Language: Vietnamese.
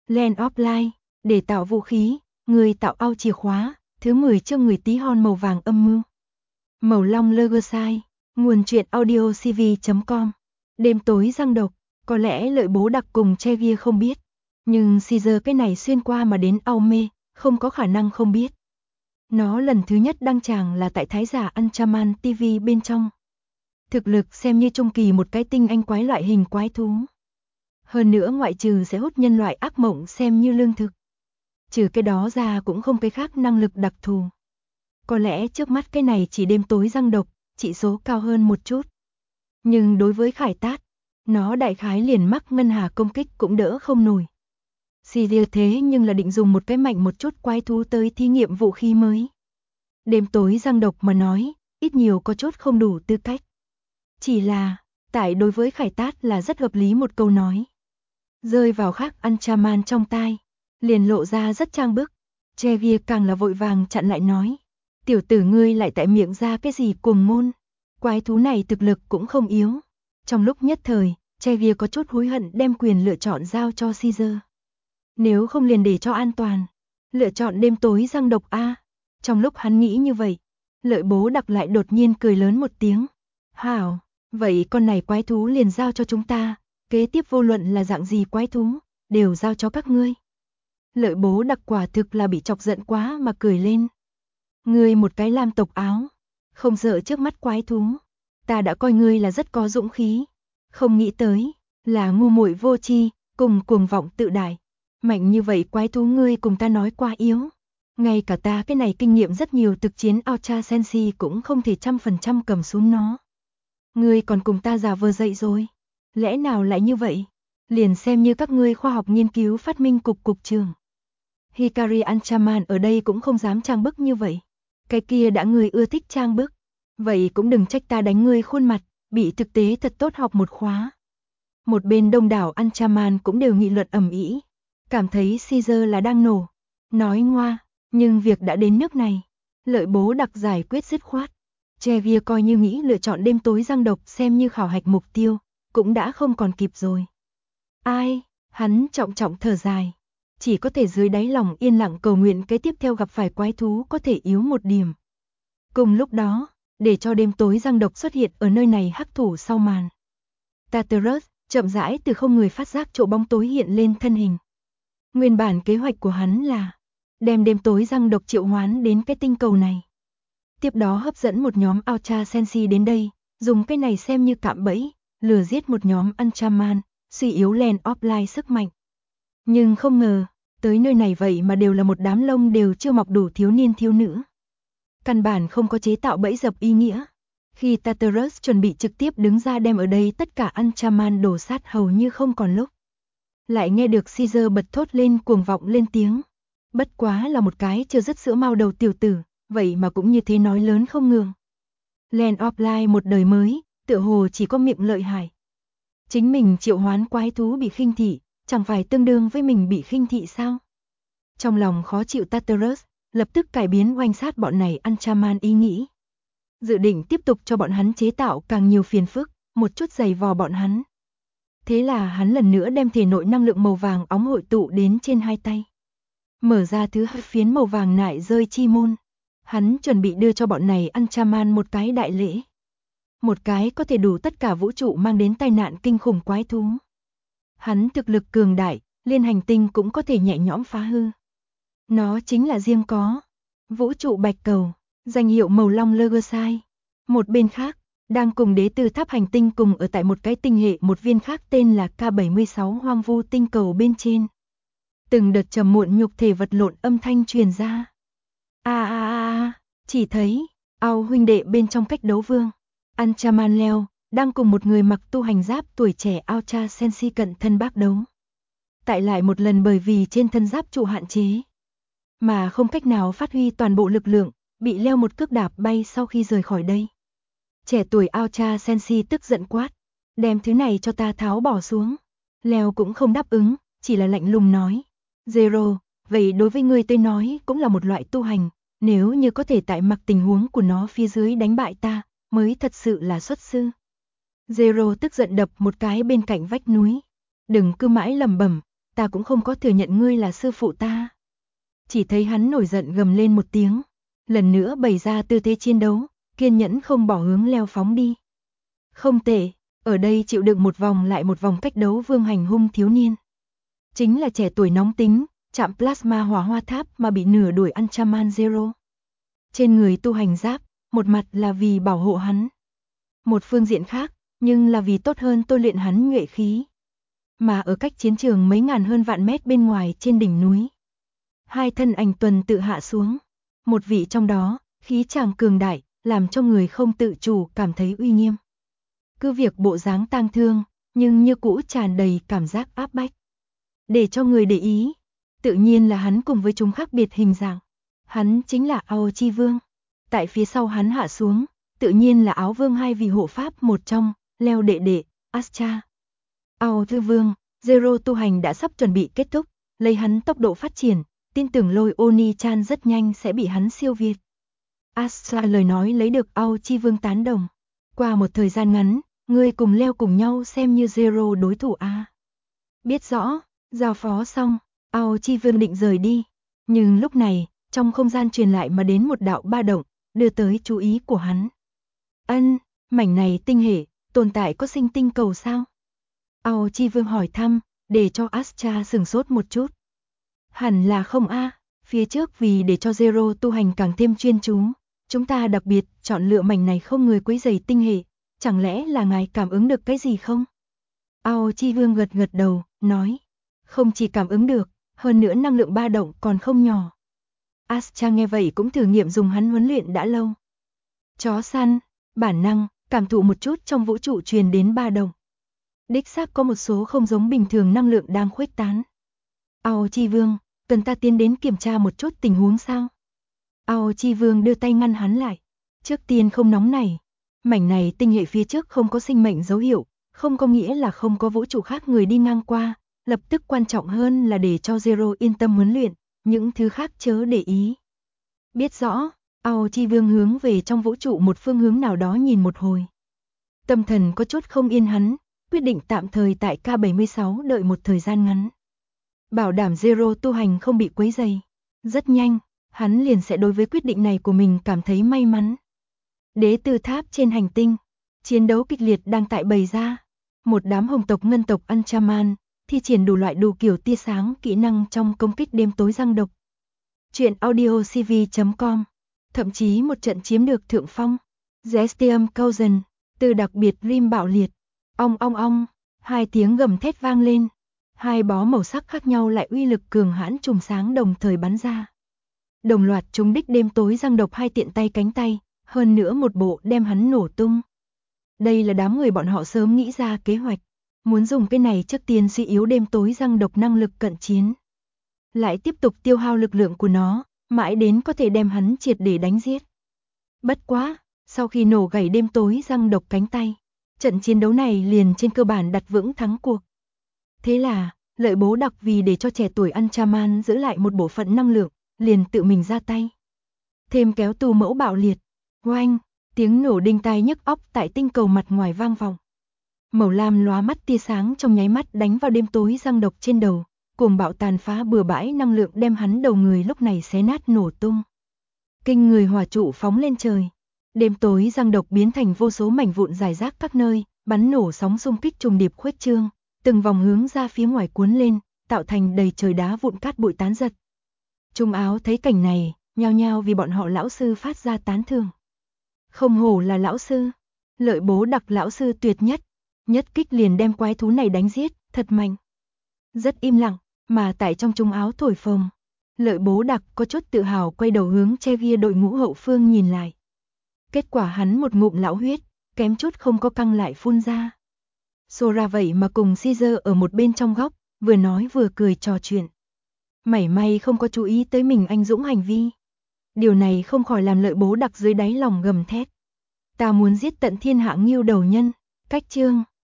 Land of Light, để tạo vũ khí, người tạo ao chìa khóa, thứ 10 chương người tí hon màu vàng âm mưu. Màu long Legacy, nguồn truyện audio cv.com. Đêm tối răng độc, có lẽ lợi bố đặc cùng Chevier không biết, nhưng Caesar cái này xuyên qua mà đến Aume, không có khả năng không biết. Nó lần thứ nhất đăng tràng là tại Thái giả Anchaman TV bên trong. Thực lực xem như trung kỳ một cái tinh anh quái loại hình quái thú. Hơn nữa ngoại trừ sẽ hút nhân loại ác mộng xem như lương thực. Trừ cái đó ra cũng không cái khác năng lực đặc thù. Có lẽ trước mắt cái này chỉ đêm tối răng độc, trị số cao hơn một chút. Nhưng đối với Khải Tát, nó đại khái liền mắc ngân hà công kích cũng đỡ không nổi. Caesar thế nhưng là định dùng một cái mạnh một chút quái thú tới thí nghiệm vũ khí mới. Đêm tối răng độc mà nói, ít nhiều có chút không đủ tư cách. Chỉ là, tại đối với Khải Tát là rất hợp lý một câu nói. Rơi vào khác Anchaman trong tai, liền lộ ra rất trang bức. Chevier càng là vội vàng chặn lại nói. Tiểu tử ngươi lại tại miệng ra cái gì cuồng ngôn. Quái thú này thực lực cũng không yếu. Trong lúc nhất thời, Chevier có chút hối hận đem quyền lựa chọn giao cho Caesar. Nếu không liền để cho an toàn, lựa chọn đêm tối răng độc A. Trong lúc hắn nghĩ như vậy, lợi bố đặc lại đột nhiên cười lớn một tiếng. Hảo, vậy con này quái thú liền giao cho chúng ta, kế tiếp vô luận là dạng gì quái thú, đều giao cho các ngươi. Lợi bố đặc quả thực là bị chọc giận quá mà cười lên. Ngươi một cái lam tộc áo, không sợ trước mắt quái thú, ta đã coi ngươi là rất có dũng khí, không nghĩ tới, là ngu muội vô tri, cùng cuồng vọng tự đại. Mạnh như vậy quái thú ngươi cùng ta nói quá yếu. Ngay cả ta cái này kinh nghiệm rất nhiều thực chiến Ultra Sensi cũng không thể 100% cầm xuống nó. Ngươi còn cùng ta giả vờ dậy rồi. Lẽ nào lại như vậy? Liền xem như các ngươi khoa học nghiên cứu phát minh cục trưởng. Hikari Anchaman ở đây cũng không dám trang bức như vậy. Cái kia đã ngươi ưa thích trang bức. Vậy cũng đừng trách ta đánh ngươi khuôn mặt, bị thực tế thật tốt học một khóa. Một bên đông đảo Anchaman cũng đều nghị luận ầm ĩ, cảm thấy Caesar là đang nổ. Nói ngoa, nhưng việc đã đến nước này, lợi bố đặc giải quyết dứt khoát. Chevier coi như nghĩ lựa chọn đêm tối răng độc xem như khảo hạch mục tiêu, cũng đã không còn kịp rồi. Ai, hắn trọng thở dài, chỉ có thể dưới đáy lòng yên lặng cầu nguyện kế tiếp theo gặp phải quái thú có thể yếu một điểm. Cùng lúc đó, để cho đêm tối răng độc xuất hiện ở nơi này hắc thủ sau màn. Tartarus chậm rãi từ không người phát giác chỗ bóng tối hiện lên thân hình. Nguyên bản kế hoạch của hắn là đem đêm tối răng độc triệu hoán đến cái tinh cầu này. Tiếp đó hấp dẫn một nhóm Ultra Sensi đến đây, dùng cái này xem như cạm bẫy, lừa giết một nhóm Anchaman, suy yếu Land of Light sức mạnh. Nhưng không ngờ, tới nơi này vậy mà đều là một đám lông đều chưa mọc đủ thiếu niên thiếu nữ. Căn bản không có chế tạo bẫy dập ý nghĩa. Khi Tartarus chuẩn bị trực tiếp đứng ra đem ở đây tất cả Anchaman đổ sát hầu như không còn lúc. Lại nghe được Caesar bật thốt lên cuồng vọng lên tiếng. Bất quá là một cái chưa dứt sữa mao đầu tiểu tử, vậy mà cũng như thế nói lớn không ngừng. Land of Light một đời mới, tựa hồ chỉ có miệng lợi hại. Chính mình triệu hoán quái thú bị khinh thị, chẳng phải tương đương với mình bị khinh thị sao? Trong lòng khó chịu Tartarus, lập tức cải biến oanh sát bọn này Anchaman ý nghĩ. Dự định tiếp tục cho bọn hắn chế tạo càng nhiều phiền phức, một chút giày vò bọn hắn. Thế là hắn lần nữa đem thể nội năng lượng màu vàng óng hội tụ đến trên hai tay. Mở ra thứ hai phiến màu vàng nại rơi chi môn. Hắn chuẩn bị đưa cho bọn này Anchaman một cái đại lễ. Một cái có thể đủ tất cả vũ trụ mang đến tai nạn kinh khủng quái thú. Hắn thực lực cường đại, liên hành tinh cũng có thể nhẹ nhõm phá hư. Nó chính là riêng có vũ trụ bạch cầu, danh hiệu màu long Legacy. Một bên khác, đang cùng đế từ tháp hành tinh cùng ở tại một cái tinh hệ một viên khác tên là K76 hoang vu tinh cầu bên trên. Từng đợt trầm muộn nhục thể vật lộn âm thanh truyền ra. Chỉ thấy, Ao huynh đệ bên trong cách đấu vương, Anchaman Leo, đang cùng một người mặc tu hành giáp tuổi trẻ Ultra Sensi cận thân bác đấu. Tại lại một lần bởi vì trên thân giáp trụ hạn chế, mà không cách nào phát huy toàn bộ lực lượng, bị Leo một cước đạp bay sau khi rời khỏi đây. Trẻ tuổi Ultra Sensi tức giận quát, đem thứ này cho ta tháo bỏ xuống. Leo cũng không đáp ứng, chỉ là lạnh lùng nói, Zero, vậy đối với ngươi tôi nói cũng là một loại tu hành, nếu như có thể tại mặc tình huống của nó phía dưới đánh bại ta, mới thật sự là xuất sư. Zero tức giận đập một cái bên cạnh vách núi, đừng cứ mãi lẩm bẩm, ta cũng không có thừa nhận ngươi là sư phụ ta. Chỉ thấy hắn nổi giận gầm lên một tiếng, lần nữa bày ra tư thế chiến đấu, kiên nhẫn không bỏ hướng leo phóng đi. Không tệ, ở đây chịu đựng một vòng lại một vòng cách đấu vương hành hung thiếu niên. Chính là trẻ tuổi nóng tính, chạm plasma hỏa hoa tháp mà bị nửa đuổi Ultraman Zero. Trên người tu hành giáp, một mặt là vì bảo hộ hắn. Một phương diện khác, nhưng là vì tốt hơn tôi luyện hắn nhuệ khí. Mà ở cách chiến trường mấy ngàn hơn vạn mét bên ngoài trên đỉnh núi, hai thân ảnh tuần tự hạ xuống. Một vị trong đó, khí chàng cường đại, làm cho người không tự chủ cảm thấy uy nghiêm. Cứ việc bộ dáng tang thương, nhưng như cũ tràn đầy cảm giác áp bách. Để cho người để ý, tự nhiên là hắn cùng với chúng khác biệt hình dạng. Hắn chính là Aochi Vương. Tại phía sau hắn hạ xuống, tự nhiên là Áo Vương hai vị hộ pháp một trong, Leo đệ đệ, Astra. Aochi Vương, Zero tu hành đã sắp chuẩn bị kết thúc, lấy hắn tốc độ phát triển, tin tưởng Lôi Oni-chan rất nhanh sẽ bị hắn siêu việt. Astra lời nói lấy được Aochi Vương tán đồng. Qua một thời gian ngắn, ngươi cùng Leo cùng nhau xem như Zero đối thủ a. Biết rõ, giao phó xong, Aochi Vương định rời đi. Nhưng lúc này, trong không gian truyền lại mà đến một đạo ba động, đưa tới chú ý của hắn. Ân, mảnh này tinh hệ, tồn tại có sinh tinh cầu sao? Aochi Vương hỏi thăm, để cho Astra sửng sốt một chút. Hẳn là không a, phía trước vì để cho Zero tu hành càng thêm chuyên chú, chúng ta đặc biệt chọn lựa mảnh này không người quấy rầy tinh hệ, chẳng lẽ là ngài cảm ứng được cái gì không? Aochi Vương gật gật đầu, nói, không chỉ cảm ứng được, hơn nữa năng lượng ba động còn không nhỏ. Astra nghe vậy cũng thử nghiệm dùng hắn huấn luyện đã lâu. Chó săn, bản năng, cảm thụ một chút trong vũ trụ truyền đến ba động. Đích xác có một số không giống bình thường năng lượng đang khuếch tán. Aochi Vương, cần ta tiến đến kiểm tra một chút tình huống sao? Aochi Vương đưa tay ngăn hắn lại. Trước tiên không nóng này. Mảnh này tinh hệ phía trước không có sinh mệnh dấu hiệu, không có nghĩa là không có vũ trụ khác người đi ngang qua. Lập tức quan trọng hơn là để cho Zero yên tâm huấn luyện, những thứ khác chớ để ý. Biết rõ, Aochi Vương hướng về trong vũ trụ một phương hướng nào đó nhìn một hồi. Tâm thần có chút không yên hắn, quyết định tạm thời tại K76 đợi một thời gian ngắn. Bảo đảm Zero tu hành không bị quấy rầy. Rất nhanh, hắn liền sẽ đối với quyết định này của mình cảm thấy may mắn. Đế tử tháp trên hành tinh, chiến đấu kịch liệt đang tại bày ra. Một đám hồng tộc ngân tộc Ultraman thi triển đủ loại đủ kiểu tia sáng kỹ năng trong công kích đêm tối răng độc. Chuyện audiocv.com, thậm chí một trận chiếm được thượng phong. Zestium Cousin, từ đặc biệt rim bạo liệt. Ong ong ong, hai tiếng gầm thét vang lên. Hai bó màu sắc khác nhau lại uy lực cường hãn chùm sáng đồng thời bắn ra. Đồng loạt trúng đích đêm tối răng độc hai tiện tay cánh tay, hơn nữa một bộ đem hắn nổ tung. Đây là đám người bọn họ sớm nghĩ ra kế hoạch. Muốn dùng cái này trước tiên suy yếu đêm tối răng độc năng lực cận chiến. Lại tiếp tục tiêu hao lực lượng của nó, mãi đến có thể đem hắn triệt để đánh giết. Bất quá, sau khi nổ gãy đêm tối răng độc cánh tay, trận chiến đấu này liền trên cơ bản đặt vững thắng cuộc. Thế là, Lợi Bố Đặc vì để cho trẻ tuổi Ultraman giữ lại một bộ phận năng lượng, liền tự mình ra tay. Thêm kéo tù mẫu bạo liệt, oanh, tiếng nổ đinh tai nhức óc tại tinh cầu mặt ngoài vang vọng. Màu lam lóa mắt tia sáng trong nháy mắt đánh vào đêm tối răng độc trên đầu, cuồng bạo tàn phá bừa bãi năng lượng đem hắn đầu người lúc này xé nát nổ tung. Kinh người hỏa trụ phóng lên trời. Đêm tối răng độc biến thành vô số mảnh vụn rải rác các nơi, bắn nổ sóng xung kích trùng điệp khuếch trương, từng vòng hướng ra phía ngoài cuốn lên, tạo thành đầy trời đá vụn cát bụi tán giật. Trung áo thấy cảnh này, nhao nhao vì bọn họ lão sư phát ra tán thưởng. Không hổ là lão sư, Lợi Bố Đặc lão sư tuyệt nhất, nhất kích liền đem quái thú này đánh giết, thật mạnh. Rất im lặng, mà tại trong trung áo thổi phồng, Lợi Bố Đặc có chút tự hào quay đầu hướng Chevier đội ngũ hậu phương nhìn lại. Kết quả hắn một ngụm lão huyết, kém chút không có căng lại phun ra. Sora vậy mà cùng Caesar ở một bên trong góc, vừa nói vừa cười trò chuyện. Mảy may không có chú ý tới mình anh dũng hành vi. Điều này không khỏi làm Lợi Bố Đặc dưới đáy lòng gầm thét. Ta muốn giết tận thiên hạ Ngưu đầu nhân, cách chương.